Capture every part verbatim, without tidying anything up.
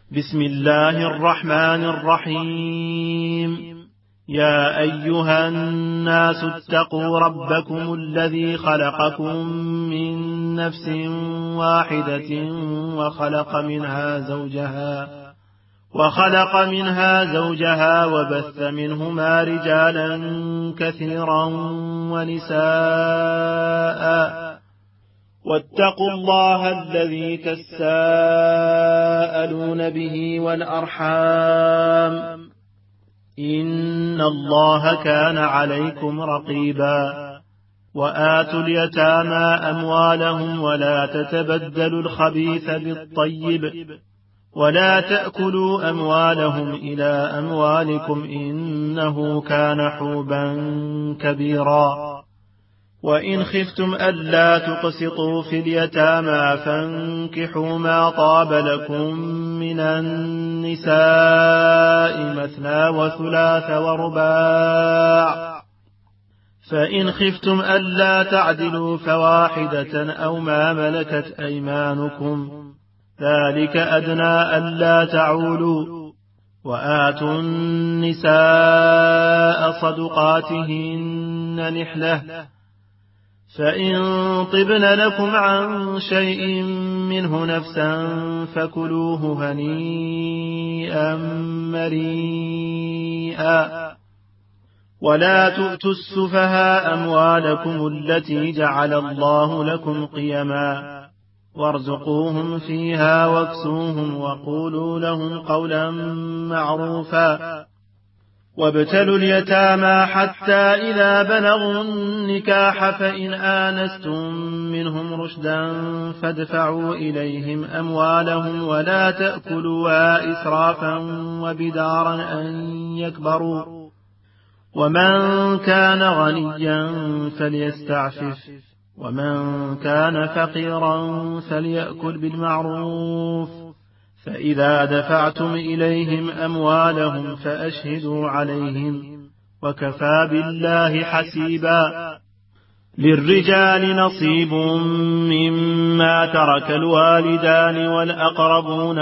بسم الله الرحمن الرحيم. يا أيها الناس اتقوا ربكم الذي خلقكم من نفس واحدة وخلق منها زوجها وخلق منها زوجها وبث منهما رجالا كثيرا ونساء واتقوا الله الذي تساءلون به والأرحام إن الله كان عليكم رقيبا. وآتوا اليتامى أموالهم ولا تتبدلوا الخبيث بالطيب ولا تأكلوا أموالهم إلى أموالكم إنه كان حوبا كبيرا. وإن خفتم ألا تقسطوا في اليتامى فانكحوا ما طاب لكم من النساء مثنى وثلاث ورباع، فإن خفتم ألا تعدلوا فواحدة أو ما ملكت أيمانكم ذلك أدنى ألا تعولوا. وآتوا النساء صدقاتهن نحلة، فإن طبن لكم عن شيء منه نفسا فكلوه هنيئا مريئا. ولا تؤتوا السفهاء أموالكم التي جعل الله لكم قيما وارزقوهم فيها واكسوهم وقولوا لهم قولا معروفا. وابتلوا اليتامى حتى إذا بلغوا النكاح فإن آنستم منهم رشدا فادفعوا إليهم أموالهم ولا تأكلوها إسرافا وبدارا أن يكبروا. ومن كان غنيا فليستعفف ومن كان فقيرا فليأكل بالمعروف. فإذا دفعتم إليهم أموالهم فأشهدوا عليهم وكفى بالله حسيبا. للرجال نصيب مما ترك الوالدان والأقربون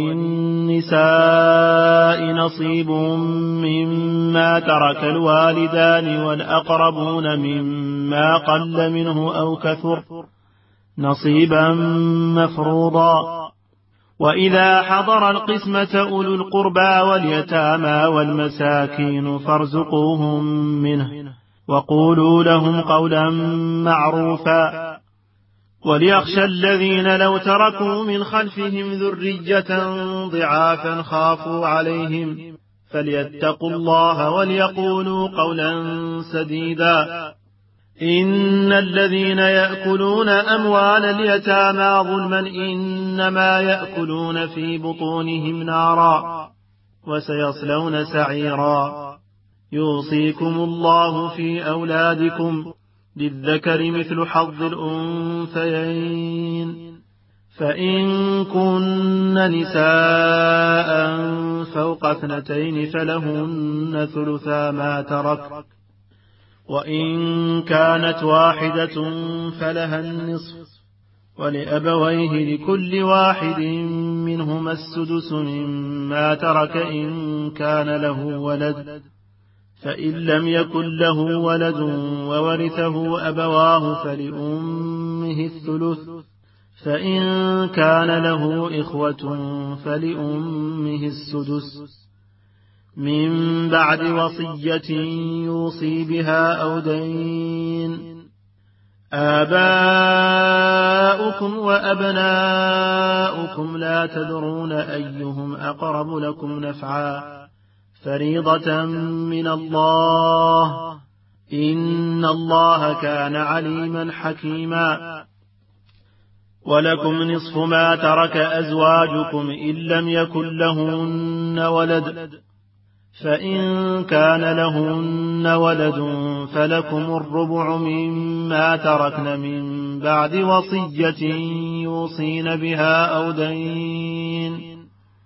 وللنساء نصيب مما ترك الوالدان والأقربون مما قل منه أو كثر نصيبا مفروضا. وإذا حضر القسمة أولو القربى واليتامى والمساكين فارزقوهم منه وقولوا لهم قولا معروفا. وليخشى الذين لو تركوا من خلفهم ذرية ضعافا خافوا عليهم فليتقوا الله وليقولوا قولا سديدا. إن الذين يأكلون أموال اليتامى ظلما إنما يأكلون في بطونهم نارا وسيصلون سعيرا. يوصيكم الله في أولادكم للذكر مثل حظ الأنثيين، فإن كن نساء فوق اثنتين فلهن ثلثا ما ترك، وإن كانت واحدة فلها النصف، ولأبويه لكل واحد منهما السدس مما ترك إن كان له ولد، فإن لم يكن له ولد وورثه أبواه فلأمه الثلث، فإن كان له إخوة فلأمه السدس من بعد وصية يوصي بها أو دين. آباؤكم وأبناؤكم لا تدرون أيهم أقرب لكم نفعا فريضة من الله إن الله كان عليما حكيما. ولكم نصف ما ترك أزواجكم إن لم يكن لهن ولد، فإن كان لهن ولد فلكم الربع مما تركن من بعد وصية يوصين بها أو دين،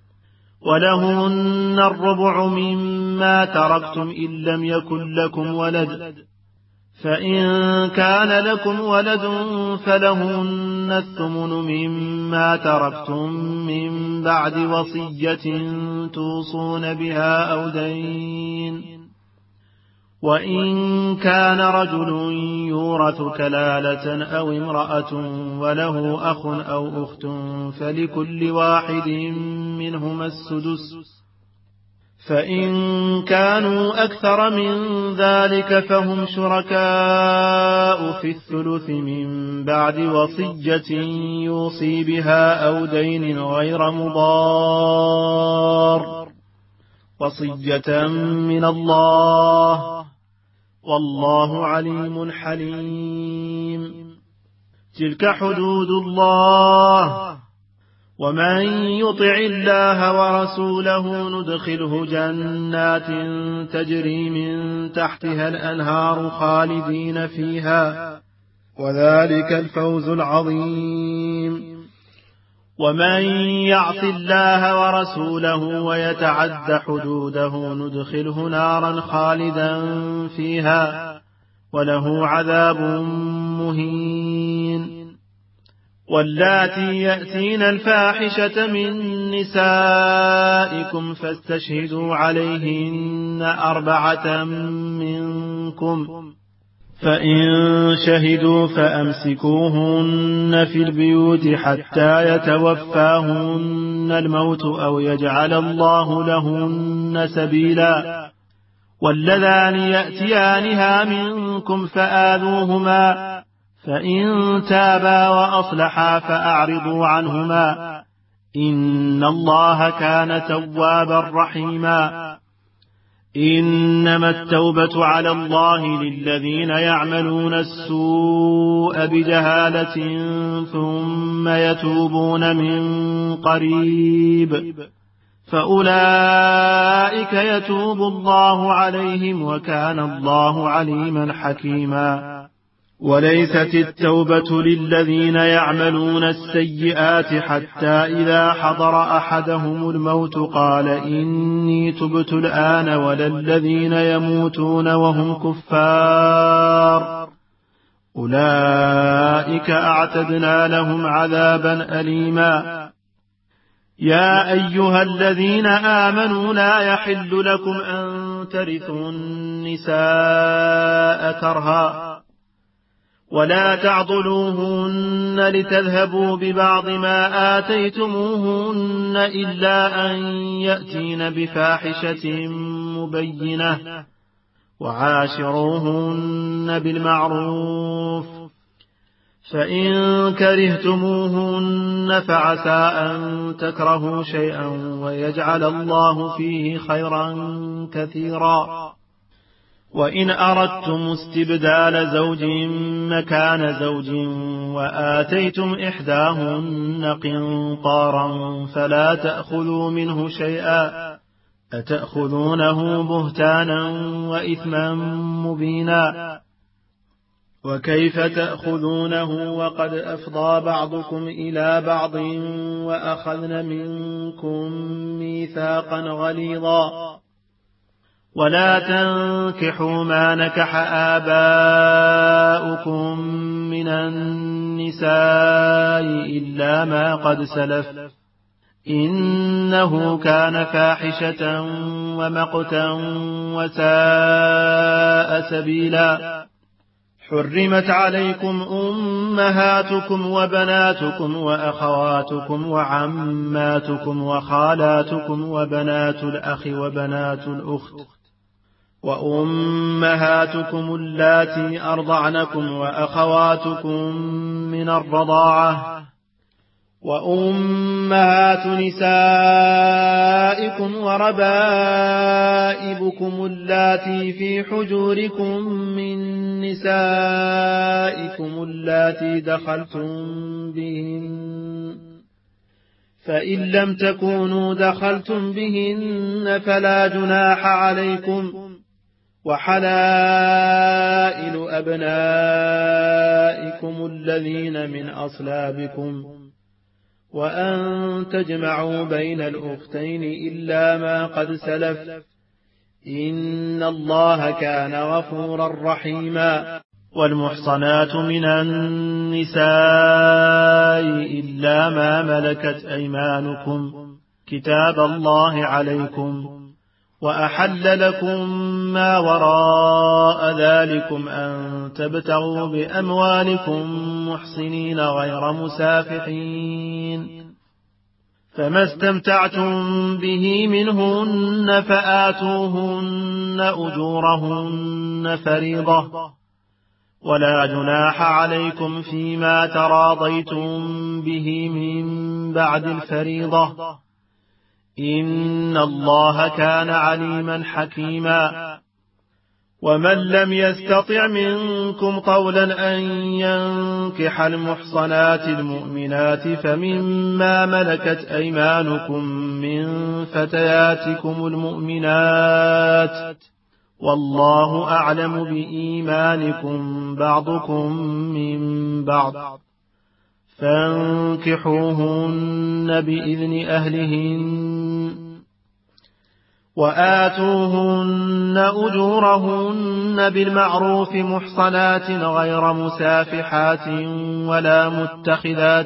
ولهن الربع مما تركتم إن لم يكن لكم ولد، فإن كان لكم ولد فلهن الثمن مما تركتم من بعد وصية توصون بها أو دين. وإن كان رجل يورث كلالة أو امرأة وله أخ أو أخت فلكل واحد منهما السدس. فإن كانوا أكثر من ذلك فهم شركاء في الثلث من بعد وصية يوصي بها أو دين غير مضار، وصية من الله، والله عليم حليم. تلك حدود الله، ومن يطع الله ورسوله ندخله جنات تجري من تحتها الأنهار خالدين فيها، وذلك الفوز العظيم. ومن يعص الله ورسوله ويتعد حدوده ندخله نارا خالدا فيها، وله عذاب مهين. واللاتي يأتين الفاحشة من نسائكم فاستشهدوا عليهن أربعة منكم، فإن شهدوا فأمسكوهن في البيوت حتى يتوفاهن الموت أو يجعل الله لهن سبيلا. واللذان يأتيانها منكم فآذوهما، فإن تابا وأصلحا فأعرضوا عنهما، إن الله كان توابا رحيما. إنما التوبة على الله للذين يعملون السوء بجهالة ثم يتوبون من قريب فأولئك يتوب الله عليهم، وكان الله عليما حكيما. وليست التوبة للذين يعملون السيئات حتى إذا حضر أحدهم الموت قال إني تبت الآن، ولا الذين يموتون وهم كفار، أولئك أعتدنا لهم عذابا أليما. يا أيها الذين آمنوا لا يحل لكم أن ترثوا النساء كرها، ولا تعضلوهن لتذهبوا ببعض ما آتيتموهن إلا أن يأتين بفاحشة مبينة، وعاشروهن بالمعروف. فإن كرهتموهن فعسى أن تكرهوا شيئا ويجعل الله فيه خيرا كثيرا. وإن أردتم استبدال زوج مكان زوج وآتيتم إحداهن قنطارا فلا تأخذوا منه شيئا، أتأخذونه بهتانا وإثما مبينا. وكيف تأخذونه وقد أفضى بعضكم إلى بعض وأخذن منكم ميثاقا غليظا. ولا تنكحوا ما نكح آباؤكم من النساء إلا ما قد سلف، إنه كان فاحشة ومقتا وساء سبيلا. حرمت عليكم أمهاتكم وبناتكم وأخواتكم وعماتكم وخالاتكم وبنات الأخ وبنات الأخت وأمهاتكم اللاتي أرضعنكم وأخواتكم من الرضاعة وأمهات نسائكم وربائبكم اللاتي في حجوركم من نسائكم اللاتي دخلتم بهن، فإن لم تكونوا دخلتم بهن فلا جناح عليكم، وحلائل أبنائكم الذين من أصلابكم، وأن تجمعوا بين الأختين إلا ما قد سلف، إن الله كان غفورا رحيما. والمحصنات من النساء إلا ما ملكت أيمانكم كتاب الله عليكم، وأحل لكم ما وراء ذلكم أن تبتغوا بأموالكم محصنين غير مسافحين، فما استمتعتم به منهن فآتوهن أجورهن فريضة، ولا جناح عليكم فيما تراضيتم به من بعد الفريضة، إن الله كان عليما حكيما. ومن لم يستطع منكم طولا أن ينكح المحصنات المؤمنات فمما ملكت أيمانكم من فتياتكم المؤمنات، والله أعلم بإيمانكم بعضكم من بعض، فانكحوهن بإذن أهلهن وآتوهن أجورهن بالمعروف محصنات غير مسافحات ولا متخذات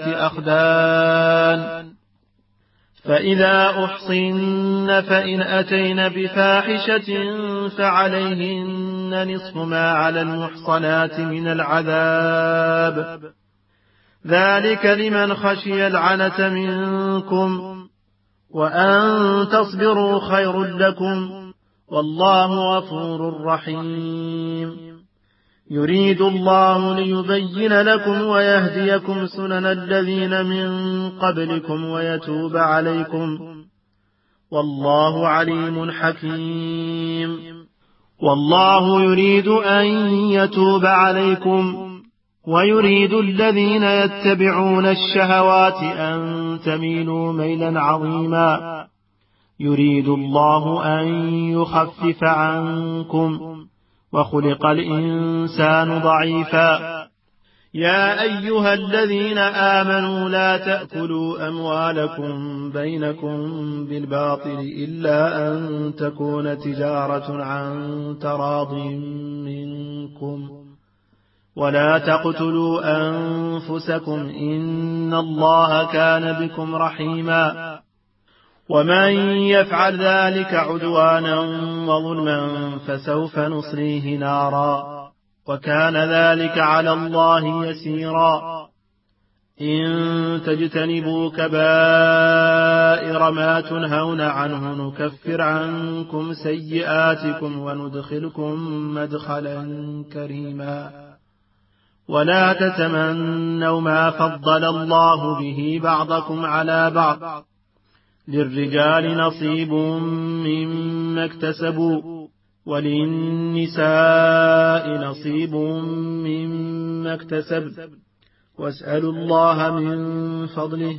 أخدان، فإذا أحصن فإن أتين بفاحشة فعليهن نصف ما على المحصنات من العذاب، ذلك لمن خشي العنة منكم، وأن تصبروا خير لكم، والله غفور رحيم. يريد الله ليبين لكم ويهديكم سنن الذين من قبلكم ويتوب عليكم، والله عليم حكيم. والله يريد أن يتوب عليكم، ويريد الذين يتبعون الشهوات أن تميلوا ميلا عظيما، يريد الله أن يخفف عنكم، وخلق الإنسان ضعيفا. يا أيها الذين آمنوا لا تأكلوا أموالكم بينكم بالباطل إلا أن تكون تجارة عن تراض منكم، ولا تقتلوا أنفسكم إن الله كان بكم رحيما. ومن يفعل ذلك عدوانا وظلما فسوف نصليه نارا، وكان ذلك على الله يسيرا. إن تجتنبوا كبائر ما تنهون عنه نكفر عنكم سيئاتكم وندخلكم مدخلا كريما. ولا تتمنوا ما فضل الله به بعضكم على بعض، للرجال نصيب مما اكتسبوا وللنساء نصيب مما اكتسب، واسألوا الله من فضله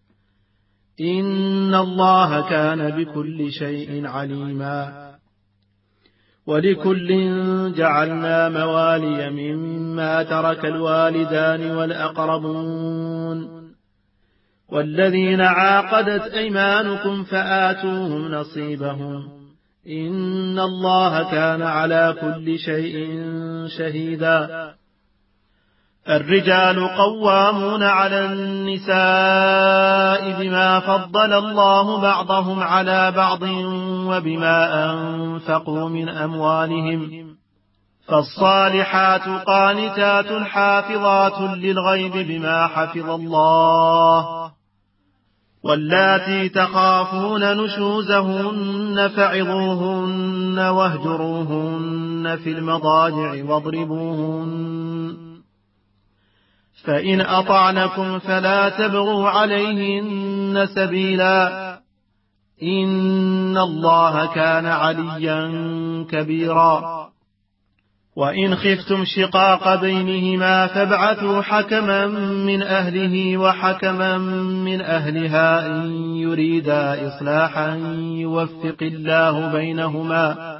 إن الله كان بكل شيء عليما. ولكل جعلنا موالي مما ترك الوالدان والأقربون والذين عاقدت أيمانكم فآتوهم نصيبهم إن الله كان على كل شيء شهيدا. الرجال قوامون على النساء بما فضل الله بعضهم على بعض وبما أنفقوا من أموالهم، فالصالحات قانتات حافظات للغيب بما حفظ الله، واللاتي تخافون نشوزهن فعظوهن واهجروهن في المضاجع واضربوهن، فإن أطعنكم فلا تبغوا عليهن سبيلا إن الله كان عليا كبيرا. وإن خفتم شقاق بينهما فابعثوا حكما من أهله وحكما من أهلها إن يريدا إصلاحا يوفق الله بينهما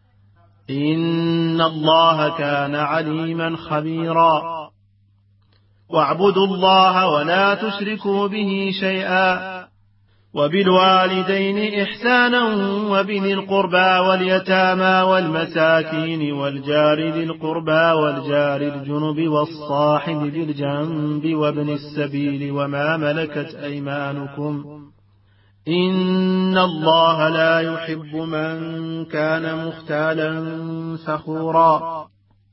إن الله كان عليما خبيرا. واعبدوا الله ولا تشركوا به شيئا وبالوالدين إحسانا وبذي القربى واليتامى والمساكين والجار ذي القربى والجار الجنب والصاحب بالجنب وابن السبيل وما ملكت أيمانكم إن الله لا يحب من كان مختالا فخورا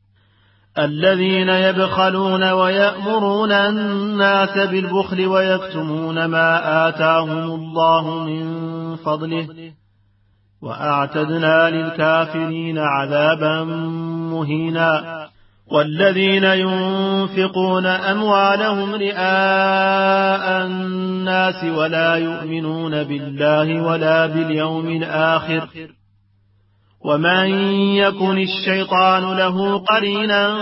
الذين يبخلون ويأمرون الناس بالبخل ويكتمون ما آتاهم الله من فضله وأعتدنا للكافرين عذابا مهينا والذين ينفقون أموالهم رئاء الناس ولا يؤمنون بالله ولا باليوم الآخر ومن يكن الشيطان له قرينا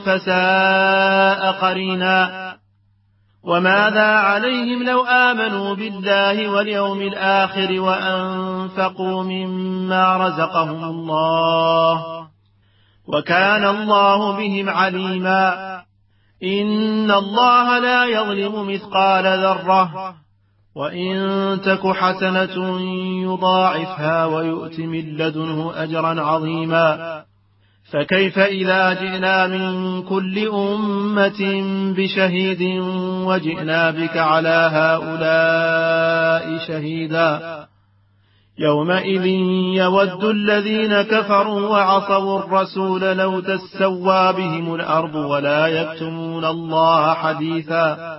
فساء قرينا وماذا عليهم لو آمنوا بالله واليوم الآخر وأنفقوا مما رزقهم الله وكان الله بهم عليما إن الله لا يظلم مثقال ذرة وإن تك حسنة يضاعفها ويؤت من لدنه أجرا عظيما فكيف إذا جئنا من كل أمة بشهيد وجئنا بك على هؤلاء شهيدا يومئذ يود الذين كفروا وعصوا الرسول لو تسوى بهم الأرض ولا يكتمون الله حديثا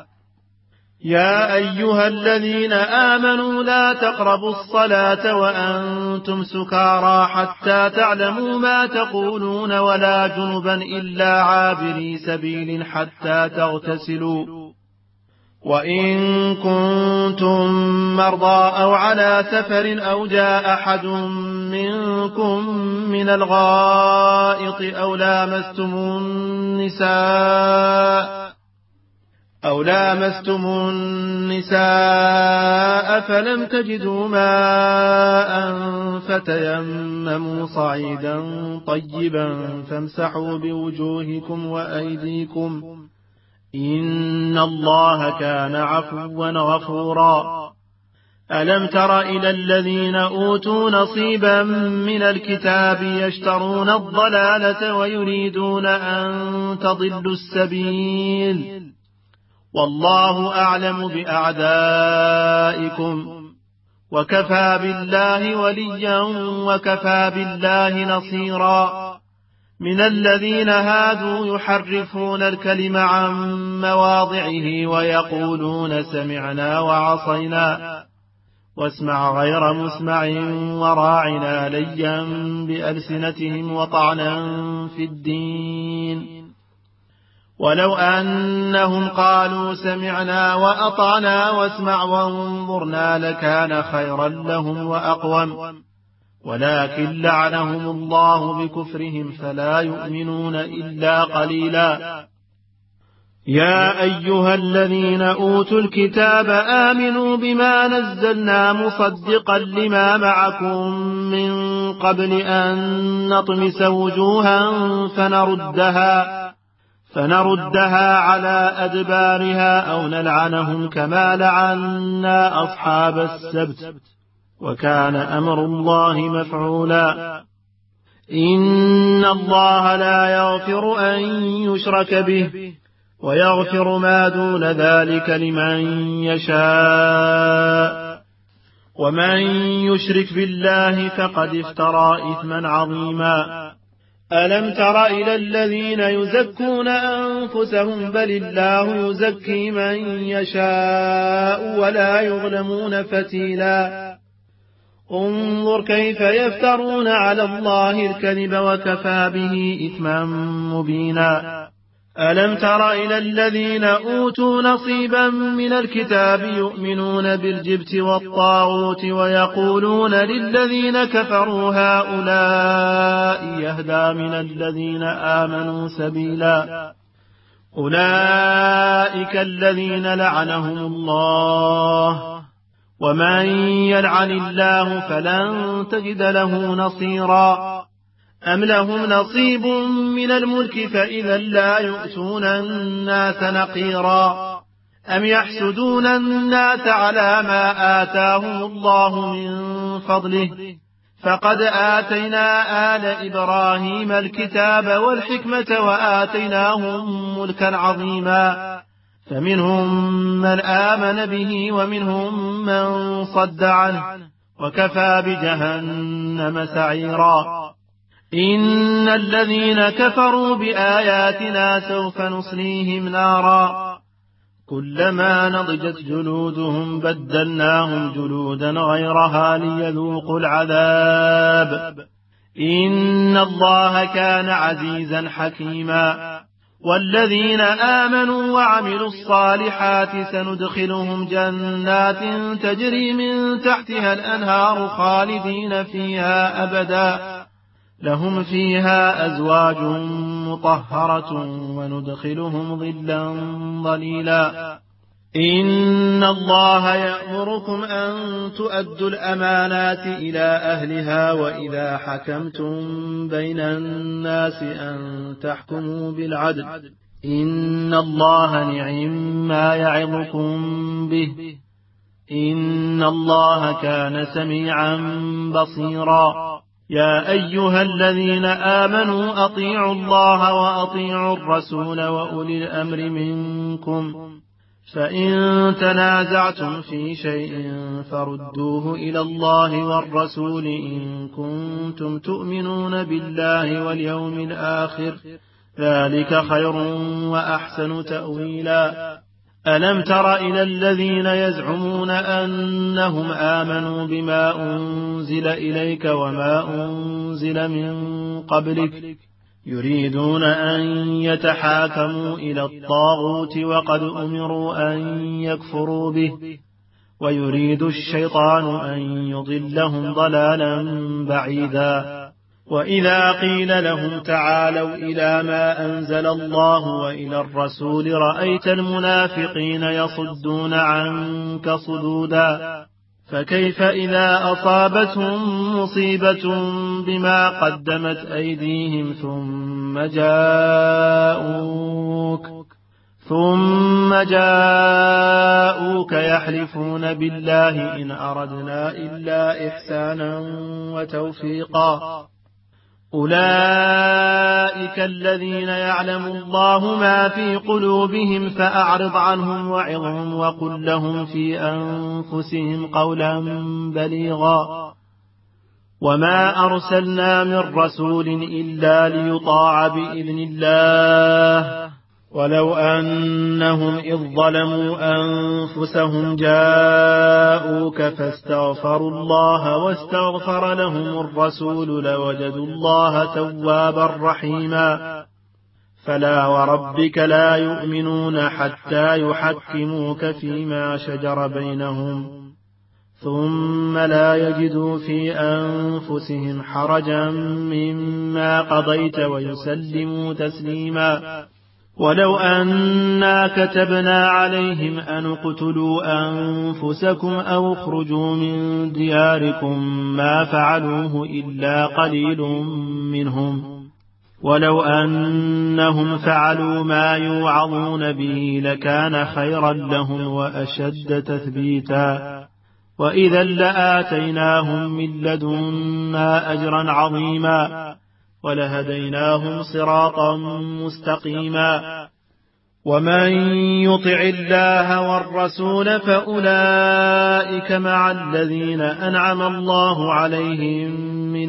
يا أيها الذين آمنوا لا تقربوا الصلاة وأنتم سكارى حتى تعلموا ما تقولون ولا جنبا إلا عابري سبيل حتى تغتسلوا وإن كنتم مرضى أو على سفر أو جاء أحد منكم من الغائط أو لامستم النساء أو لامستم النساء فلم تجدوا ماء فتيمموا صعيدا طيبا فامسحوا بوجوهكم وأيديكم إن الله كان عفوا غفورا ألم تر إلى الذين أوتوا نصيبا من الكتاب يشترون الضلالة ويريدون أن تضلوا السبيل والله أعلم بأعدائكم وكفى بالله وليا وكفى بالله نصيرا من الذين هادوا يحرفون الكلم عن مواضعه ويقولون سمعنا وعصينا واسمع غير مسمع وراعنا ليا بألسنتهم وطعنا في الدين ولو أنهم قالوا سمعنا وأطعنا واسمع وانظرنا لكان خيرا لهم وأقوم ولكن لعنهم الله بكفرهم فلا يؤمنون إلا قليلا يا أيها الذين أوتوا الكتاب آمنوا بما نزلنا مصدقا لما معكم من قبل أن نطمس وجوها فنردها فنردها على أدبارها أو نلعنهم كما لعنا أصحاب السبت وكان أمر الله مفعولا إن الله لا يغفر أن يشرك به ويغفر ما دون ذلك لمن يشاء ومن يشرك بالله فقد افترى إثما عظيما ألم تر إلى الذين يزكون أنفسهم بل الله يزكي من يشاء ولا يظلمون فتيلا انظر كيف يفترون على الله الكذب وكفى به إثما مبينا ألم تر إلى الذين أوتوا نصيبا من الكتاب يؤمنون بالجبت والطاغوت ويقولون للذين كفروا هؤلاء يهدى من الذين آمنوا سبيلا أولئك الذين لعنهم الله ومن يلعن الله فلن تجد له نصيرا أم لهم نصيب من الملك فإذا لا يؤتون الناس نقيرا أم يحسدون الناس على ما آتاهم الله من فضله فقد آتينا آل إبراهيم الكتاب والحكمة وآتيناهم ملكا عظيما فمنهم من آمن به ومنهم من صد عنه وكفى بجهنم سعيرا إن الذين كفروا بآياتنا سوف نصليهم نارا كلما نضجت جلودهم بدلناهم جلودا غيرها ليذوقوا العذاب إن الله كان عزيزا حكيما والذين آمنوا وعملوا الصالحات سندخلهم جنات تجري من تحتها الأنهار خالدين فيها أبدا لهم فيها أزواج مطهرة وندخلهم ظلا ظليلا إن الله يأمركم أن تؤدوا الأمانات إلى أهلها وإذا حكمتم بين الناس أن تحكموا بالعدل إن الله نعم ما يعظكم به إن الله كان سميعا بصيرا يا أيها الذين آمنوا أطيعوا الله وأطيعوا الرسول وأولي الأمر منكم فإن تنازعتم في شيء فردوه إلى الله والرسول إن كنتم تؤمنون بالله واليوم الآخر ذلك خير وأحسن تأويلا ألم تر إلى الذين يزعمون أنهم آمنوا بما أنزل إليك وما أنزل من قبلك يريدون أن يتحاكموا إلى الطاغوت وقد أمروا أن يكفروا به ويريد الشيطان أن يضلهم ضلالا بعيدا وإذا قيل لهم تعالوا إلى ما أنزل الله وإلى الرسول رأيت المنافقين يصدون عنك صدودا فكيف إذا أصابتهم مصيبة بما قدمت أيديهم ثم جاءوك ثم جاءوك يحلفون بالله إن أردنا إلا إحسانا وتوفيقا أولئك الذين يعلم الله ما في قلوبهم فأعرض عنهم وعظهم وقل لهم في أنفسهم قولا بليغا وما أرسلنا من رسول إلا ليطاع بإذن الله ولو أنهم إذ ظلموا أنفسهم جاءوك فاستغفروا الله واستغفر لهم الرسول لوجدوا الله توابا رحيما فلا وربك لا يؤمنون حتى يحكموك فيما شجر بينهم ثم لا يجدوا في أنفسهم حرجا مما قضيت ويسلموا تسليما ولو أنا كتبنا عليهم أن اقتلوا أنفسكم أو اخرجوا من دياركم ما فعلوه إلا قليل منهم ولو أنهم فعلوا ما يوعظون به لكان خيرا لهم وأشد تثبيتا وإذا لآتيناهم من لدنا أجرا عظيما ولهديناهم صراطا مستقيما ومن يطع الله والرسول فأولئك مع الذين أنعم الله عليهم من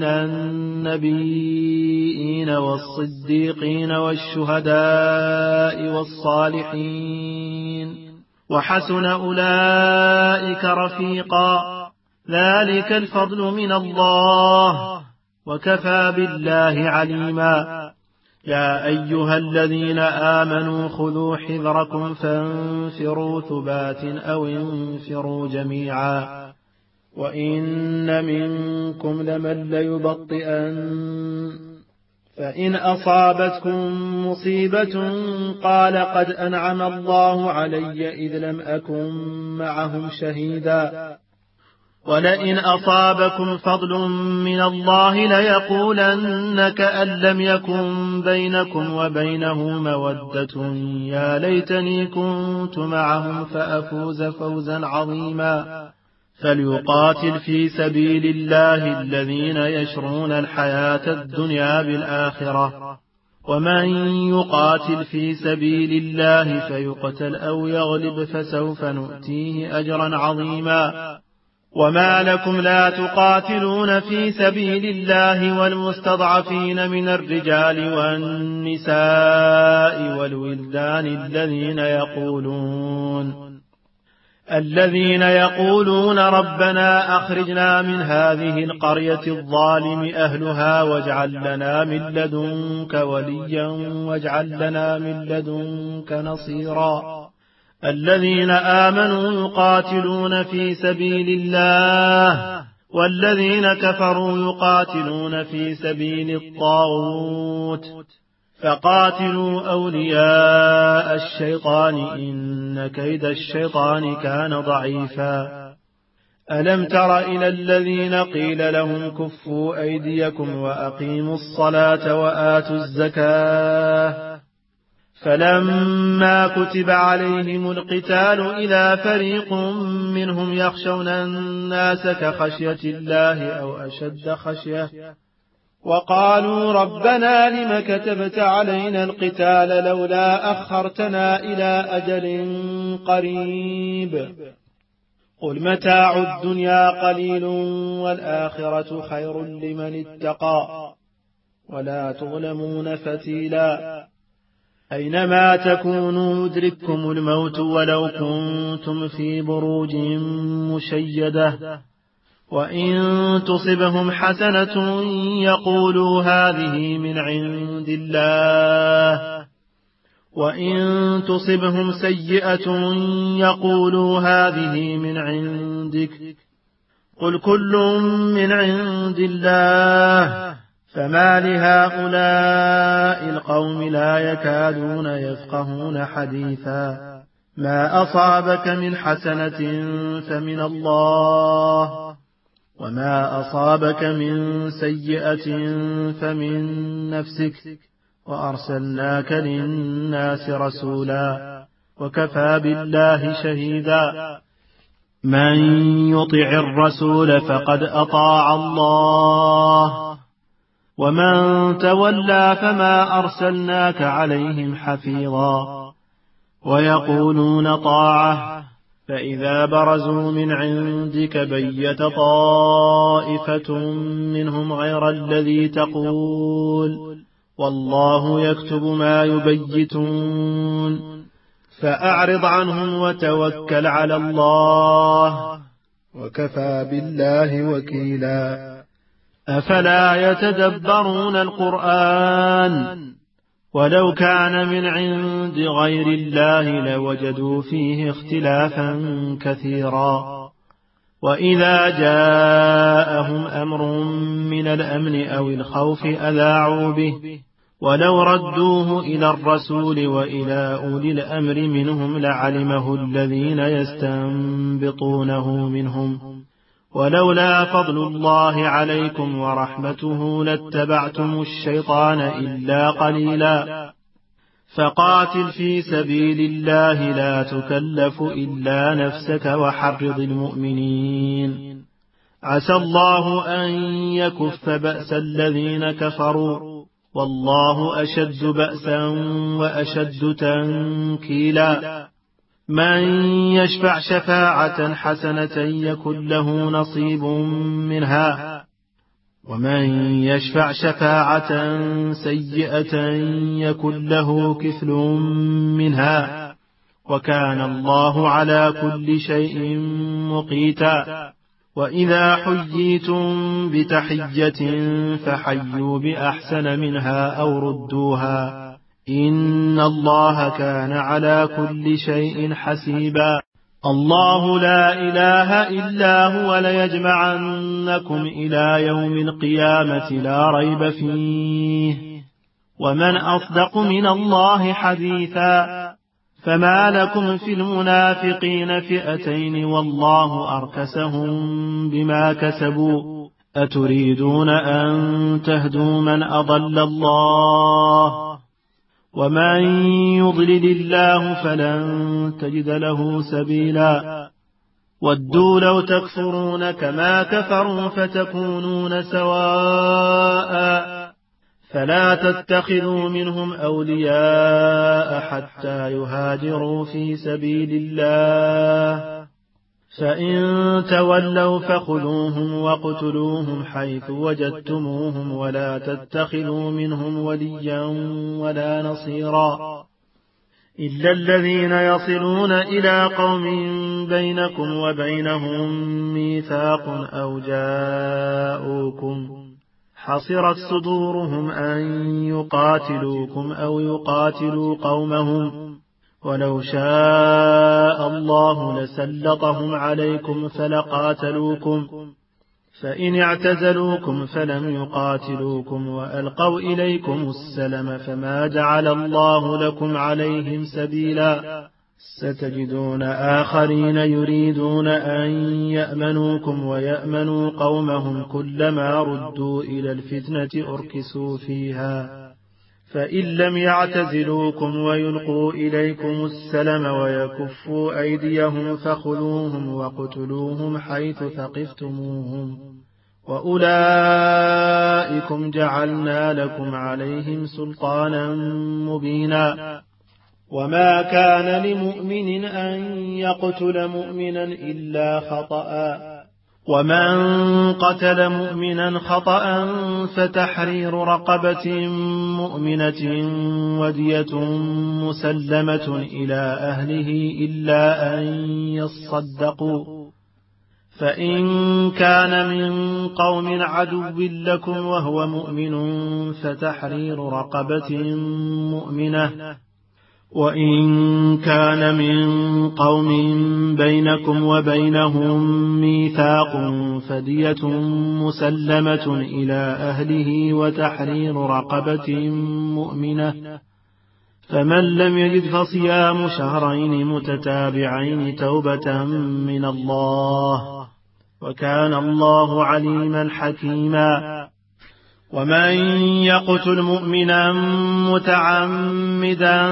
النبيين والصديقين والشهداء والصالحين وحسن أولئك رفيقا ذلك الفضل من الله وكفى بالله عليما يا أيها الذين آمنوا خذوا حذركم فانفروا ثبات أو انفروا جميعا وإن منكم لمن ليبطئن فإن أصابتكم مصيبة قال قد أنعم الله علي إذ لم أكن معهم شهيدا ولئن أصابكم فضل من الله ليقولن كأن لم يكن بينكم وبينه مودة يا ليتني كنت معهم فأفوز فوزا عظيما. فليقاتل في سبيل الله الذين يشرون الحياة الدنيا بالآخرة، ومن يقاتل في سبيل الله فيقتل أو يغلب فسوف نؤتيه أجرا عظيما. وما لكم لا تقاتلون في سبيل الله والمستضعفين من الرجال والنساء والولدان الذين يقولون الذين يقولون ربنا أخرجنا من هذه القرية الظالم أهلها واجعل لنا من لدنك وليا واجعل لنا من لدنك نصيرا. الذين آمنوا يقاتلون في سبيل الله والذين كفروا يقاتلون في سبيل الطاغوت فقاتلوا أولياء الشيطان إن كيد الشيطان كان ضعيفا. ألم تر إلى الذين قيل لهم كفوا أيديكم وأقيموا الصلاة وآتوا الزكاة فلما كتب عليهم القتال إذا فريق منهم يخشون الناس كخشية الله أو أشد خشية وقالوا ربنا لم كتبت علينا القتال لولا أخرتنا إلى أجل قريب قل متاع الدنيا قليل والآخرة خير لمن اتقى ولا تظلمون فتيلا. أينما تكونوا يدرككم الموت ولو كنتم في بروج مشيدة وإن تصبهم حسنة يقولوا هذه من عند الله وإن تصبهم سيئة يقولوا هذه من عندك قل كل من عند الله فما لهؤلاء القوم لا يكادون يفقهون حديثا. ما أصابك من حسنة فمن الله وما أصابك من سيئة فمن نفسك وأرسلناك للناس رسولا وكفى بالله شهيدا. من يطع الرسول فقد أطاع الله ومن تولى فما أرسلناك عليهم حفيظا. ويقولون طاعة فإذا برزوا من عندك بيت طائفة منهم غير الذي تقول والله يكتب ما يبيتون فأعرض عنهم وتوكل على الله وكفى بالله وكيلا. أفلا يتدبرون القرآن ولو كان من عند غير الله لوجدوا فيه اختلافا كثيرا. وإذا جاءهم أمر من الأمن أو الخوف أذاعوا به ولو ردوه إلى الرسول وإلى أولي الأمر منهم لعلمه الذين يستنبطونه منهم ولولا فضل الله عليكم ورحمته لاتبعتم الشيطان إلا قليلا. فقاتل في سبيل الله لا تكلف إلا نفسك وحرض المؤمنين عسى الله أن يكف بأس الذين كفروا والله أشد بأسا وأشد تنكيلا. من يشفع شفاعة حسنة يكن له نصيب منها ومن يشفع شفاعة سيئة يكن له كفل منها وكان الله على كل شيء مقيتا. وإذا حييتم بتحية فحيوا بأحسن منها أو ردوها إن الله كان على كل شيء حسيبا. الله لا إله إلا هو ليجمعنكم إلى يوم القيامة لا ريب فيه ومن أصدق من الله حديثا. فما لكم في المنافقين فئتين والله أركسهم بما كسبوا أتريدون أن تهدوا من أضل الله ومن يضلل الله فلن تجد له سبيلا ودوا لو تكفرون كما كفروا فتكونون سواء فلا تتخذوا منهم أولياء حتى يهاجروا في سبيل الله فإن تولوا فخذوهم وقتلوهم حيث وجدتموهم ولا تتخذوا منهم وليا ولا نصيرا إلا الذين يصلون إلى قوم بينكم وبينهم ميثاق أو جاءوكم حصرت صدورهم أن يقاتلوكم أو يقاتلوا قومهم ولو شاء الله لسلطهم عليكم فلقاتلوكم فإن اعتزلوكم فلم يقاتلوكم وألقوا إليكم السلم فما جعل الله لكم عليهم سبيلا ستجدون آخرين يريدون أن يأمنوكم ويأمنوا قومهم كلما ردوا إلى الفتنة أركسوا فيها فإن لم يعتزلوكم ويلقوا إليكم السلم ويكفوا أيديهم فخذوهم وقتلوهم حيث ثقفتموهم وأولئكم جعلنا لكم عليهم سلطانا مبينا وما كان لمؤمن أن يقتل مؤمنا إلا خطأ ومن قتل مؤمنا خطأ فتحرير رقبة مؤمنة ودية مسلمة إلى أهله إلا أن يصدقوا فإن كان من قوم عدو لكم وهو مؤمن فتحرير رقبة مؤمنة وإن كان من قوم بينكم وبينهم ميثاق فدية مسلمة إلى أهله وتحرير رقبة مؤمنة فمن لم يجد فصيام شهرين متتابعين توبة من الله وكان الله عليما حكيما ومن يقتل مؤمنا متعمدا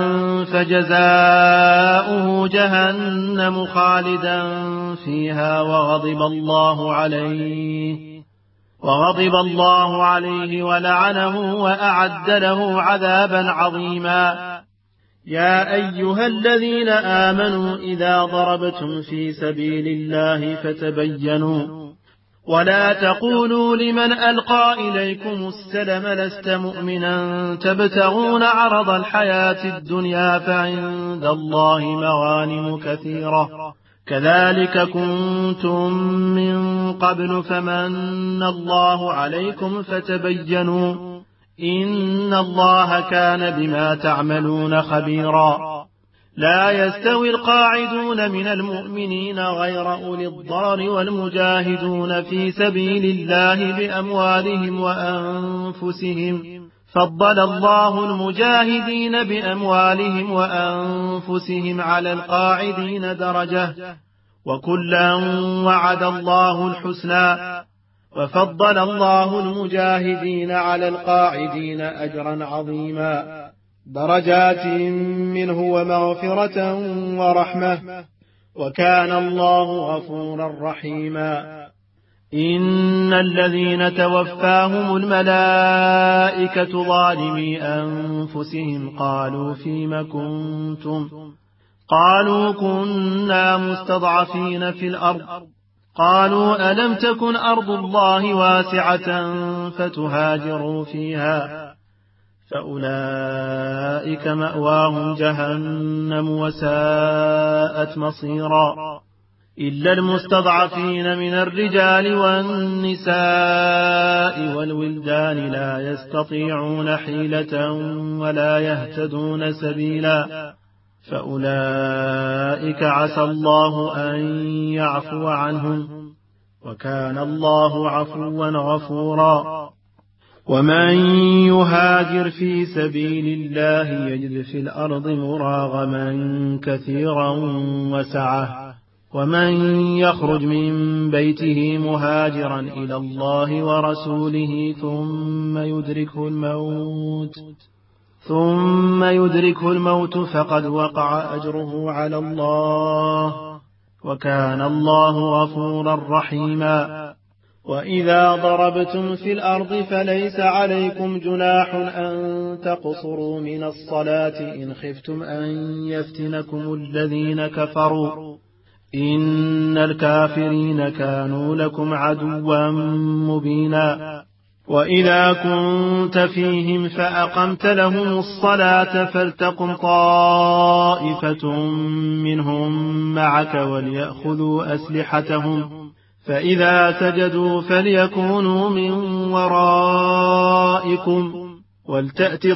فجزاؤه جهنم خالدا فيها وغضب الله عليه وغضب الله عليه ولعنه وأعد له عذابا عظيما يا أيها الذين آمنوا إذا ضربتم في سبيل الله فتبينوا ولا تقولوا لمن ألقى إليكم السلم لست مؤمنا تبتغون عرض الحياة الدنيا فعند الله مغانم كثيرة كذلك كنتم من قبل فمن الله عليكم فتبينوا إن الله كان بما تعملون خبيرا لا يستوي القاعدون من المؤمنين غير أولي الضرر والمجاهدون في سبيل الله بأموالهم وأنفسهم فضل الله المجاهدين بأموالهم وأنفسهم على القاعدين درجة وكلا وعد الله الحسنى وفضل الله المجاهدين على القاعدين أجرا عظيما درجات منه ومغفرة ورحمة وكان الله غفورا رحيما إن الذين توفاهم الملائكة ظالمي أنفسهم قالوا فيم كنتم قالوا كنا مستضعفين في الأرض قالوا ألم تكن أرض الله واسعة فتهاجروا فيها فأولئك مأواهم جهنم وساءت مصيرا إلا المستضعفين من الرجال والنساء والولدان لا يستطيعون حيلة ولا يهتدون سبيلا فأولئك عسى الله أن يعفو عنهم وكان الله عفوا غفورا ومن يهاجر في سبيل الله يجد في الأرض مراغما كثيرا وسعة ومن يخرج من بيته مهاجرا إلى الله ورسوله ثم يدركه الموت ثم يدركه الموت فقد وقع أجره على الله وكان الله غفورا رحيما. وإذا ضربتم في الأرض فليس عليكم جناح أن تقصروا من الصلاة إن خفتم أن يفتنكم الذين كفروا إن الكافرين كانوا لكم عدوا مبينا. وإذا كنت فيهم فأقمت لهم الصلاة فلتقم طائفة منهم معك وليأخذوا أسلحتهم فإذا سجدوا فليكونوا من ورائكم ولتأت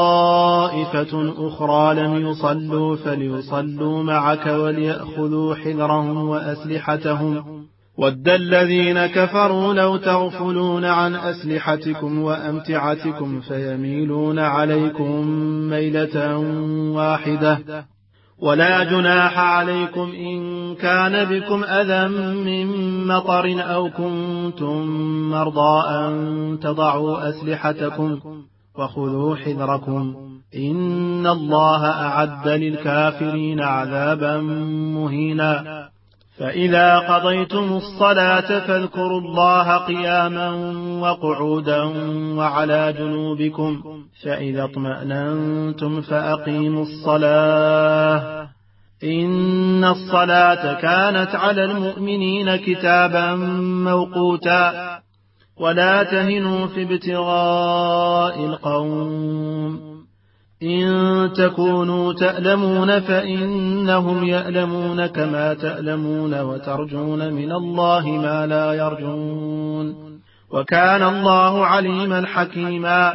طائفة أخرى لم يصلوا فليصلوا معك وليأخذوا حذرهم وأسلحتهم ود الذين كفروا لو تغفلون عن أسلحتكم وأمتعتكم فيميلون عليكم ميلة واحدة ولا جناح عليكم إن كان بكم أذى من مطر أو كنتم مرضى أن تضعوا أسلحتكم وخذوا حذركم إن الله أعد للكافرين عذابا مهينا. فإذا قضيتم الصلاة فاذكروا الله قياما وقعودا وعلى جنوبكم فإذا اطمأننتم فأقيموا الصلاة إن الصلاة كانت على المؤمنين كتابا موقوتا. ولا تهنوا في ابتغاء القوم إن تكونوا تألمون فإنهم يألمون كما تألمون وترجون من الله ما لا يرجون وكان الله عليما حكيما.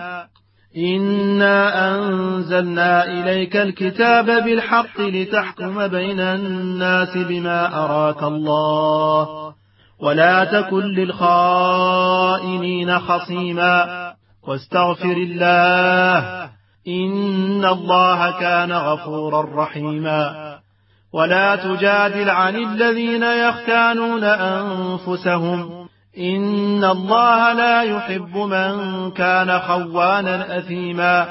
إنا أنزلنا إليك الكتاب بالحق لتحكم بين الناس بما أراك الله ولا تكن للخائنين خصيما واستغفر الله إن الله كان غفورا رحيما. ولا تجادل عن الذين يختانون أنفسهم إن الله لا يحب من كان خوانا أثيما.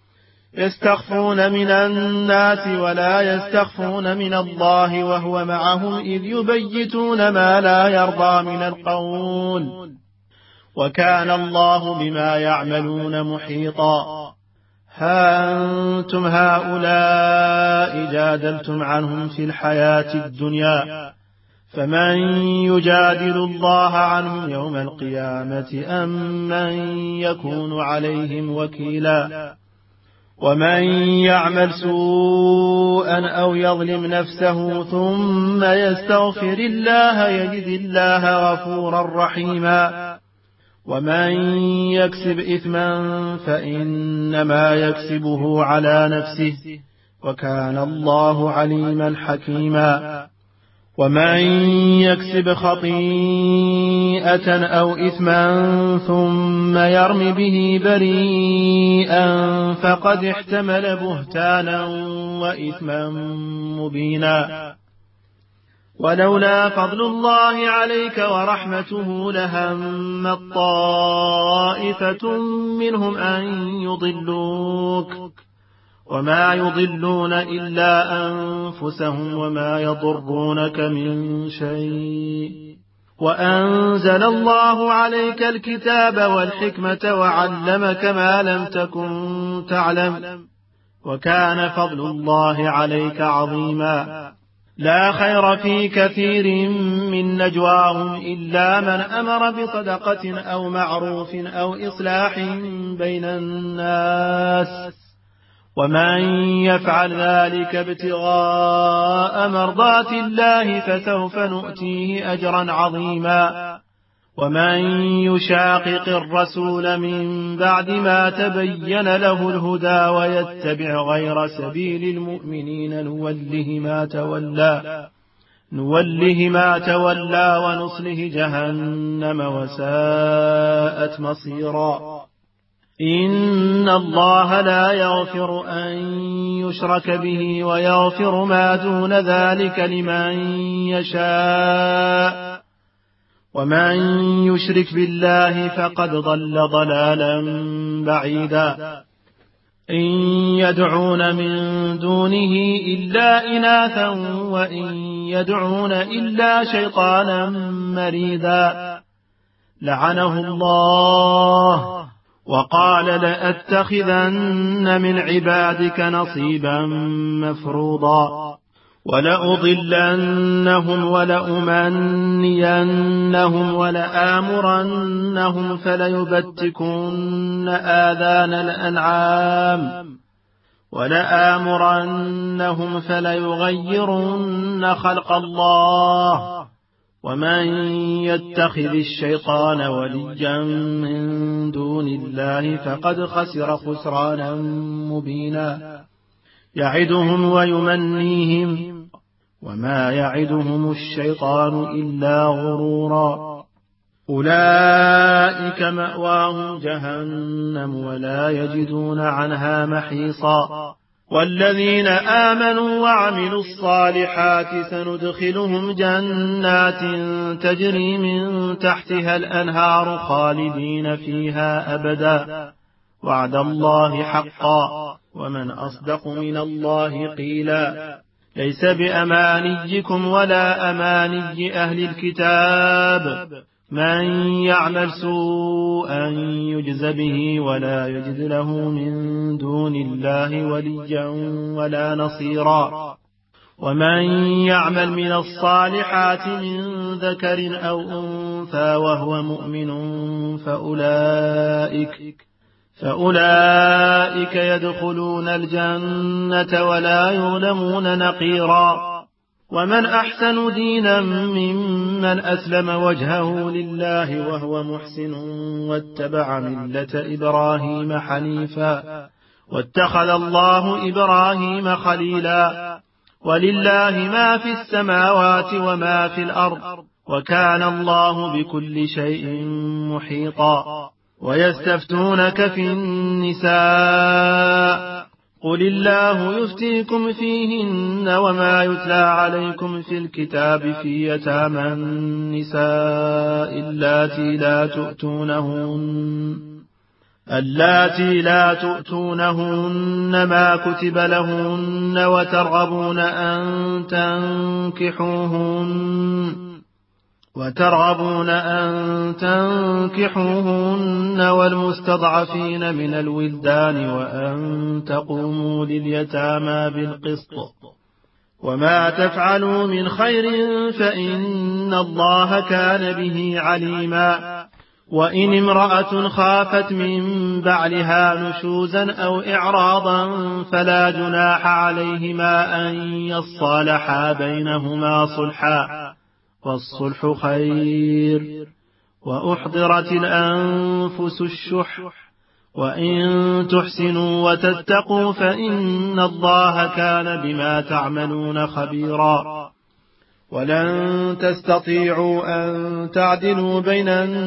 يستخفون من الناس ولا يستخفون من الله وهو معهم إذ يبيتون ما لا يرضى من القول وكان الله بما يعملون محيطا. ها أنتم هؤلاء جادلتم عنهم في الحياة الدنيا فمن يجادل الله عنهم يوم القيامة أم من يكون عليهم وكيلا. ومن يعمل سوءا أو يظلم نفسه ثم يستغفر الله يجد الله غفورا رحيما. ومن يكسب إثما فإنما يكسبه على نفسه وكان الله عليما حكيما. ومن يكسب خطيئة أو إثما ثم يرم به بريئا فقد احتمل بهتانا وإثما مبينا. ولولا فضل الله عليك ورحمته لهمت طائفة منهم أن يضلوك وما يضلون إلا أنفسهم وما يضرونك من شيء وأنزل الله عليك الكتاب والحكمة وعلمك ما لم تكن تعلم وكان فضل الله عليك عظيما. لا خير في كثير من نجواهم إلا من أمر بصدقة أو معروف أو إصلاح بين الناس ومن يفعل ذلك ابتغاء مرضات الله فسوف نؤتيه أجرا عظيما. ومن يشاقق الرسول من بعد ما تبين له الهدى ويتبع غير سبيل المؤمنين نوله ما تولى نوله ما تولى ونصله جهنم وساءت مصيرا. إن الله لا يغفر أن يشرك به ويغفر ما دون ذلك لمن يشاء ومن يشرك بالله فقد ضل ضلالا بعيدا إن يدعون من دونه إلا إناثا وإن يدعون إلا شيطانا مريدا لعنه الله وقال لأتخذن من عبادك نصيبا مفروضا ولأضلنهم ولأمنينهم ولآمرنهم فليبتكن آذان الأنعام ولآمرنهم فليغيرن خلق الله ومن يتخذ الشيطان وليا من دون الله فقد خسر خسرانا مبينا يعدهم ويمنيهم وما يعدهم الشيطان إلا غرورا أولئك مأواهم جهنم ولا يجدون عنها محيصا والذين آمنوا وعملوا الصالحات سندخلهم جنات تجري من تحتها الأنهار خالدين فيها أبدا وعد الله حقا ومن أصدق من الله قيلا ليس بأمانيكم ولا أماني أهل الكتاب من يعمل سوءا يجز به ولا يجد له من دون الله وليا ولا نصيرا ومن يعمل من الصالحات من ذكر أو أنثى وهو مؤمن فأولئك فأولئك يدخلون الجنة ولا يظلمون نقيرا ومن أحسن دينا ممن أسلم وجهه لله وهو محسن واتبع ملة إبراهيم حنيفا واتخذ الله إبراهيم خليلا ولله ما في السماوات وما في الأرض وكان الله بكل شيء محيطا ويستفتونك في النساء قل الله يفتيكم فيهن وما يتلى عليكم في الكتاب في يتامى النساء اللاتي لا تؤتونهن اللاتي لا تؤتونهن ما كتب لهن وترغبون أن تنكحوهن وترغبون أن تنكحوهن والمستضعفين من الولدان وأن تقوموا لليتامى بالقسط وما تفعلوا من خير فإن الله كان به عليما وإن امرأة خافت من بعلها نشوزا أو إعراضا فلا جناح عليهما أن يصالحا بينهما صلحا والصلح خير وأحضرت الأنفس الشح وإن تحسنوا وتتقوا فإن الله كان بما تعملون خبيرا ولن تستطيعوا أن تعدلوا بين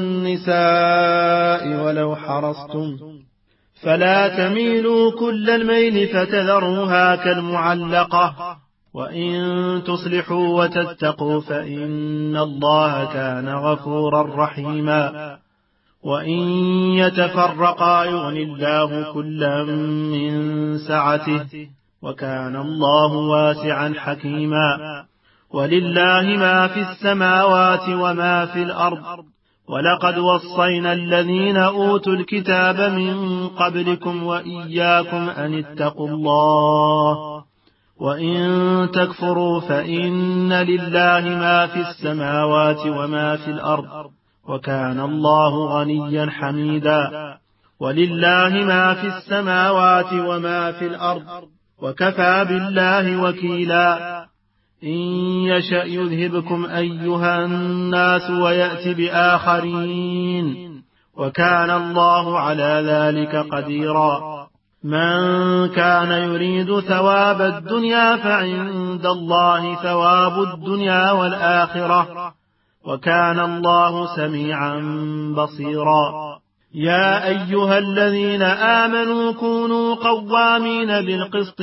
النساء ولو حرصتم فلا تميلوا كل الميل فتذروها كالمعلقة وإن تصلحوا وتتقوا فإن الله كان غفورا رحيما وإن يتفرقا يغني الله كلا من سعته وكان الله واسعا حكيما ولله ما في السماوات وما في الأرض ولقد وصينا الذين أوتوا الكتاب من قبلكم وإياكم أن اتقوا الله وإن تكفروا فإن لله ما في السماوات وما في الأرض وكان الله غنيا حميدا ولله ما في السماوات وما في الأرض وكفى بالله وكيلا إن يشأ يذهبكم أيها الناس ويأتي بآخرين وكان الله على ذلك قديرا من كان يريد ثواب الدنيا فعند الله ثواب الدنيا والآخرة وكان الله سميعا بصيرا يا أيها الذين آمنوا كونوا قوامين بالقسط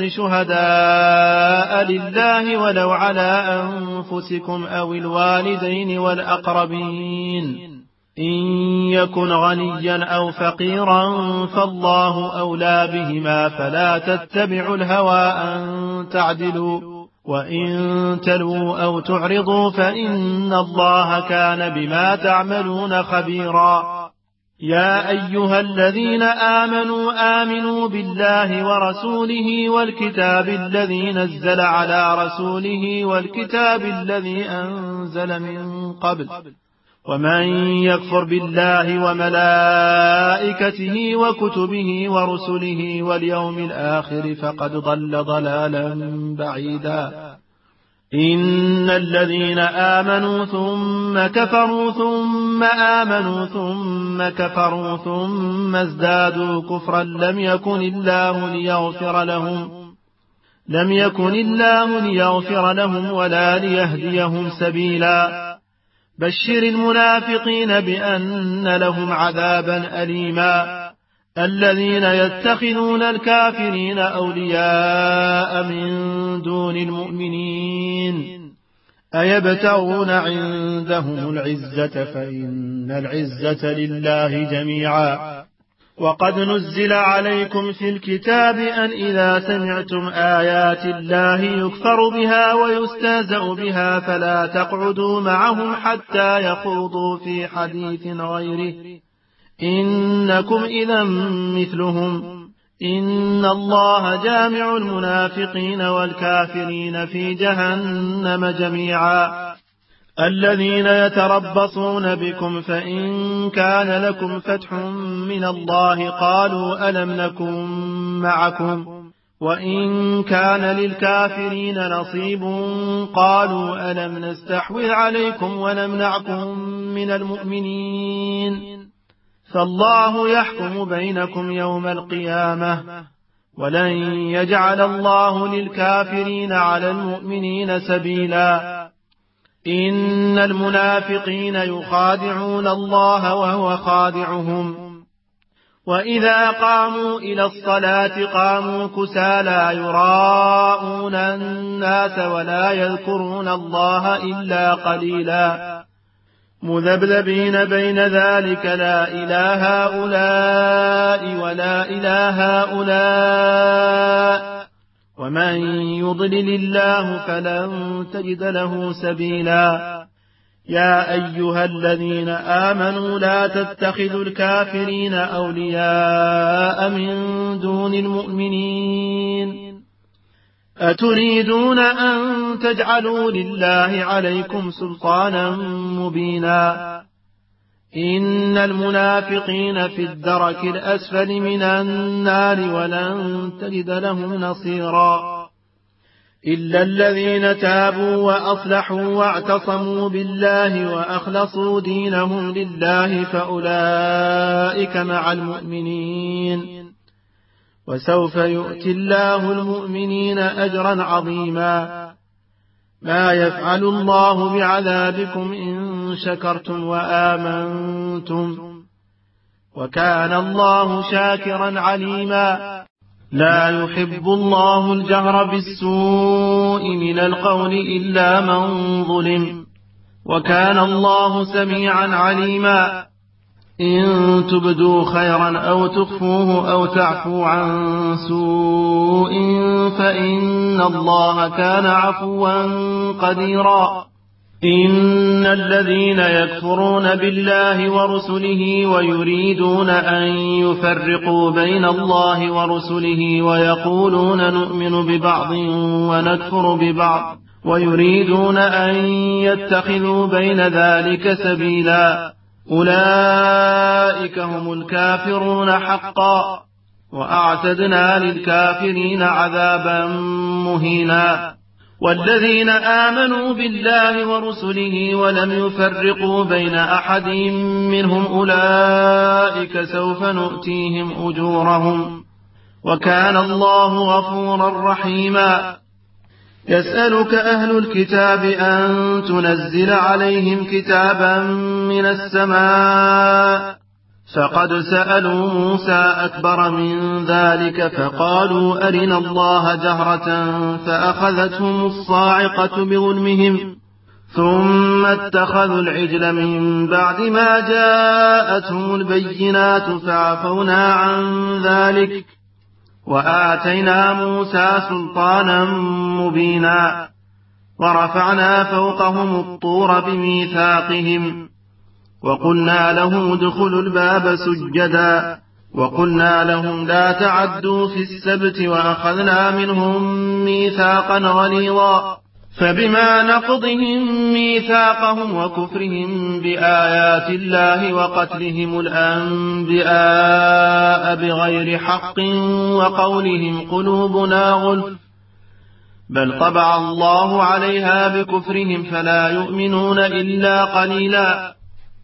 شهداء لله ولو على أنفسكم أو الوالدين والأقربين إن يكن غنيا أو فقيرا فالله أولى بهما فلا تتبعوا الهوى أن تعدلوا وإن تلووا أو تعرضوا فإن الله كان بما تعملون خبيرا. يا أيها الذين آمنوا آمنوا بالله ورسوله والكتاب الذي نزل على رسوله والكتاب الذي أنزل من قبل ومن يكفر بالله وملائكته وكتبه ورسله واليوم الآخر فقد ضل ضلالا بعيدا. إن الذين آمنوا ثم كفروا ثم آمنوا ثم كفروا ثم ازدادوا كفرا لم يكن الله ليغفر لهم لم يكن الله ليغفر لهم ولا ليهديهم سبيلا. بشر المنافقين بأن لهم عذابا أليما. الذين يتخذون الكافرين أولياء من دون المؤمنين أيبتغون عندهم العزة فإن العزة لله جميعا. وقد نزل عليكم في الكتاب أن إذا سمعتم آيات الله يكفر بها ويستهزأ بها فلا تقعدوا معهم حتى يخوضوا في حديث غيره إنكم إذا مثلهم إن الله جامع المنافقين والكافرين في جهنم جميعا. الذين يتربصون بكم فإن كان لكم فتح من الله قالوا ألم نكن معكم وإن كان للكافرين نصيب قالوا ألم نستحوذ عليكم ونمنعكم من المؤمنين فالله يحكم بينكم يوم القيامة ولن يجعل الله للكافرين على المؤمنين سبيلا. إن المنافقين يخادعون الله وهو خادعهم وإذا قاموا إلى الصلاة قاموا كسالى يراءون الناس ولا يذكرون الله إلا قليلا مذبذبين بين ذلك لا إله هؤلاء ولا إله هؤلاء ومن يضلل الله فلن تجد له سبيلا. يا أيها الذين آمنوا لا تتخذوا الكافرين أولياء من دون المؤمنين أتريدون أن تجعلوا لله عليكم سلطانا مبينا. إن المنافقين في الدرك الأسفل من النار ولن تجد لهم نصيرا إلا الذين تابوا وأصلحوا واعتصموا بالله وأخلصوا دينهم لله فأولئك مع المؤمنين وسوف يؤتي الله المؤمنين أجرا عظيما. ما يفعل الله بعذابكم إن شكرتم وآمنتم وكان الله شاكرا عليما. لا يحب الله الجهر بالسوء من القول إلا من ظلم وكان الله سميعا عليما. إن تبدوا خيرا أو تخفوه أو تعفو عن سوء فإن الله كان عفوا قديرا. إن الذين يكفرون بالله ورسله ويريدون أن يفرقوا بين الله ورسله ويقولون نؤمن ببعض ونكفر ببعض ويريدون أن يتخذوا بين ذلك سبيلا أولئك هم الكافرون حقا وأعتدنا للكافرين عذابا مهينا. والذين آمنوا بالله ورسله ولم يفرقوا بين أحد منهم أولئك سوف نؤتيهم أجورهم وكان الله غفورا رحيما. يسألك أهل الكتاب أن تنزل عليهم كتابا من السماء فقد سألوا موسى أكبر من ذلك فقالوا أرنا الله جهرة فأخذتهم الصاعقة بظلمهم ثم اتخذوا العجل من بعد ما جاءتهم البينات فعفونا عن ذلك وآتينا موسى سلطانا مبينا ورفعنا فوقهم الطور بميثاقهم وقلنا لهم ادخلوا الباب سجدا وقلنا لهم لا تعدوا في السبت وأخذنا منهم ميثاقا غليظا فبما نقضهم ميثاقهم وكفرهم بآيات الله وقتلهم الأنبياء بغير حق وقولهم قلوبنا غلف بل طبع الله عليها بكفرهم فلا يؤمنون إلا قليلا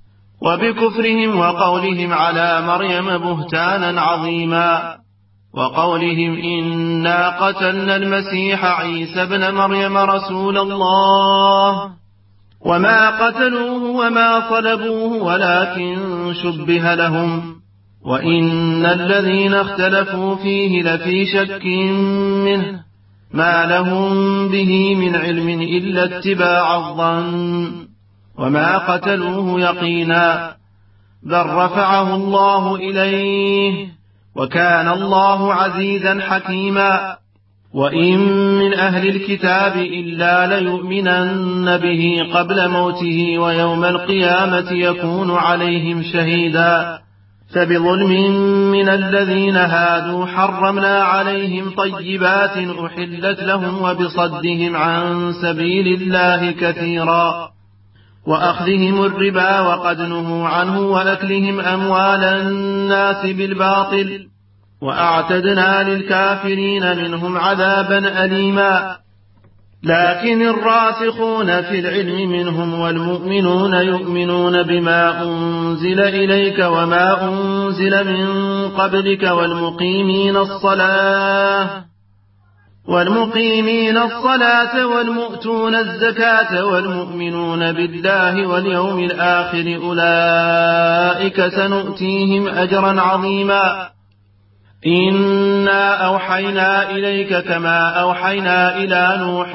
وبكفرهم وقولهم على مريم بهتانا عظيما وقولهم إنا قتلنا المسيح عيسى ابن مريم رسول الله وما قتلوه وما صلبوه ولكن شبه لهم وإن الذين اختلفوا فيه لفي شك منه ما لهم به من علم إلا اتباع الظن وما قتلوه يقينا بل رفعه الله إليه وكان الله عزيزا حكيما وإن من أهل الكتاب إلا ليؤمنن به قبل موته ويوم القيامة يكون عليهم شهيدا فبظلم من الذين هادوا حرمنا عليهم طيبات أحلت لهم وبصدهم عن سبيل الله كثيرا وأخذهم الربا وقد نهوا عنه وأكلهم أموال الناس بالباطل وأعتدنا للكافرين منهم عذابا أليما لكن الراسخون في العلم منهم والمؤمنون يؤمنون بما أنزل إليك وما أنزل من قبلك والمقيمين الصلاة والمقيمين الصلاة والمؤتون الزكاة والمؤمنون بالله واليوم الآخر أولئك سنؤتيهم أجرا عظيما إنا أوحينا إليك كما أوحينا إلى نوح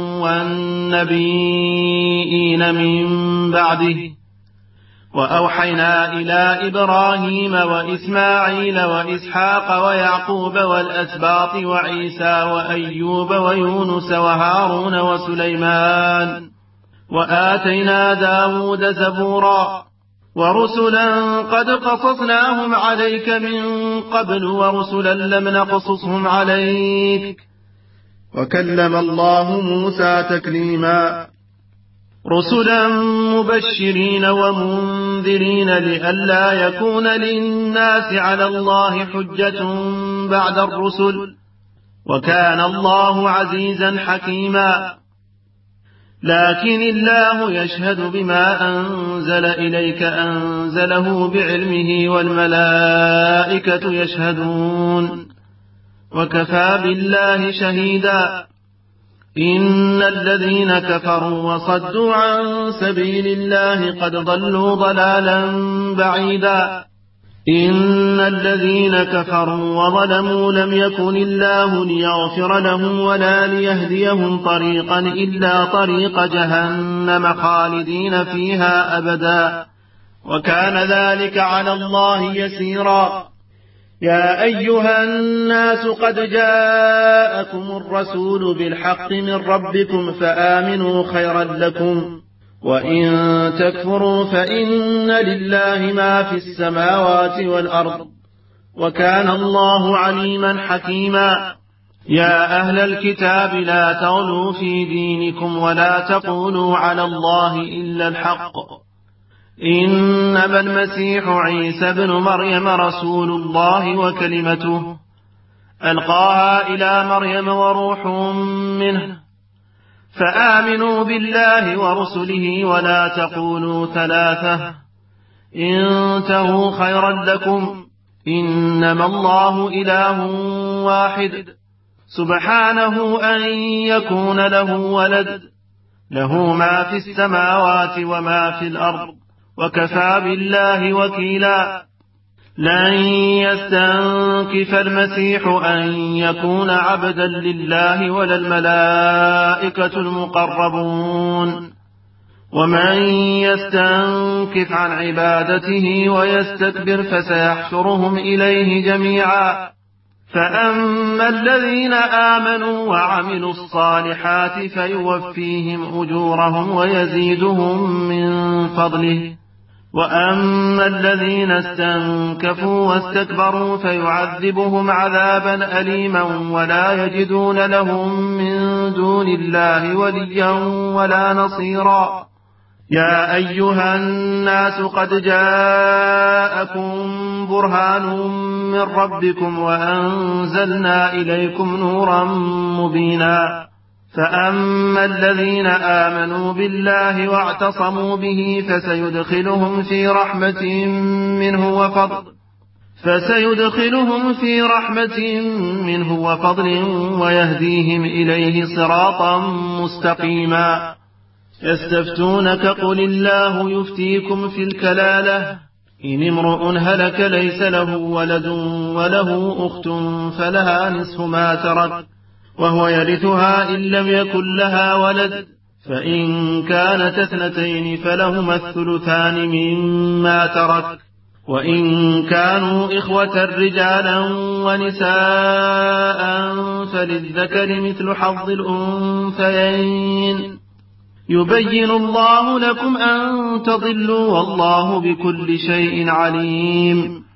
والنبيين من بعده وأوحينا إلى إبراهيم وإسماعيل وإسحاق ويعقوب والأسباط وعيسى وأيوب ويونس وهارون وسليمان وآتينا داود زبورا ورسلا قد قصصناهم عليك من قبل ورسلا لم نقصصهم عليك وكلم الله موسى تكليما رسلا مبشرين ومنذرين لئلا يكون للناس على الله حجة بعد الرسل وكان الله عزيزا حكيما لكن الله يشهد بما أنزل إليك أنزله بعلمه والملائكة يشهدون وكفى بالله شهيدا إن الذين كفروا وصدوا عن سبيل الله قد ضلوا ضلالا بعيدا إن الذين كفروا وظلموا لم يكن الله ليغفر لهم ولا ليهديهم طريقا إلا طريق جهنم خالدين فيها أبدا وكان ذلك على الله يسيرا يا أيها الناس قد جاءكم الرسول بالحق من ربكم فآمنوا خيرا لكم وإن تكفروا فإن لله ما في السماوات والأرض وكان الله عليما حكيما يا أهل الكتاب لا تغلوا في دينكم ولا تقولوا على الله إلا الحق إنما المسيح عيسى ابن مريم رسول الله وكلمته ألقاها إلى مريم وروح منه فآمنوا بالله ورسله ولا تقولوا ثلاثة انتهوا خيرا لكم إنما الله إله واحد سبحانه أن يكون له ولد له ما في السماوات وما في الأرض وكفى بالله وكيلا لن يستنكف المسيح أن يكون عبدا لله ولا الملائكة المقربون، ومن يستنكف عن عبادته ويستكبر فسيحشرهم إليه جميعا. فأما الذين آمنوا وعملوا الصالحات فيوفيهم أجورهم ويزيدهم من فضله، وأما الذين استنكفوا واستكبروا فيعذبهم عذابا أليما ولا يجدون لهم من دون الله وليا ولا نصيرا. يا أيها الناس قد جاءكم برهان من ربكم وأنزلنا إليكم نورا مبينا. فأما الذين آمنوا بالله واعتصموا به فسيدخلهم في رحمة منه وفضل فسيدخلهم في رحمة منه وفضل ويهديهم إليه صراطا مستقيما. يستفتونك قل الله يفتيكم في الكلالة إن امرؤ هلك ليس له ولد وله أخت فلها نصف ما ترك وهو يرثها إن لم يكن لها ولد، فإن كانت اثنتين فلهما الثلثان مما ترك، وإن كانوا إخوة رجالا ونساء فللذكر مثل حظ الأنثيين. يبين الله لكم أن تضلوا والله بكل شيء عليم.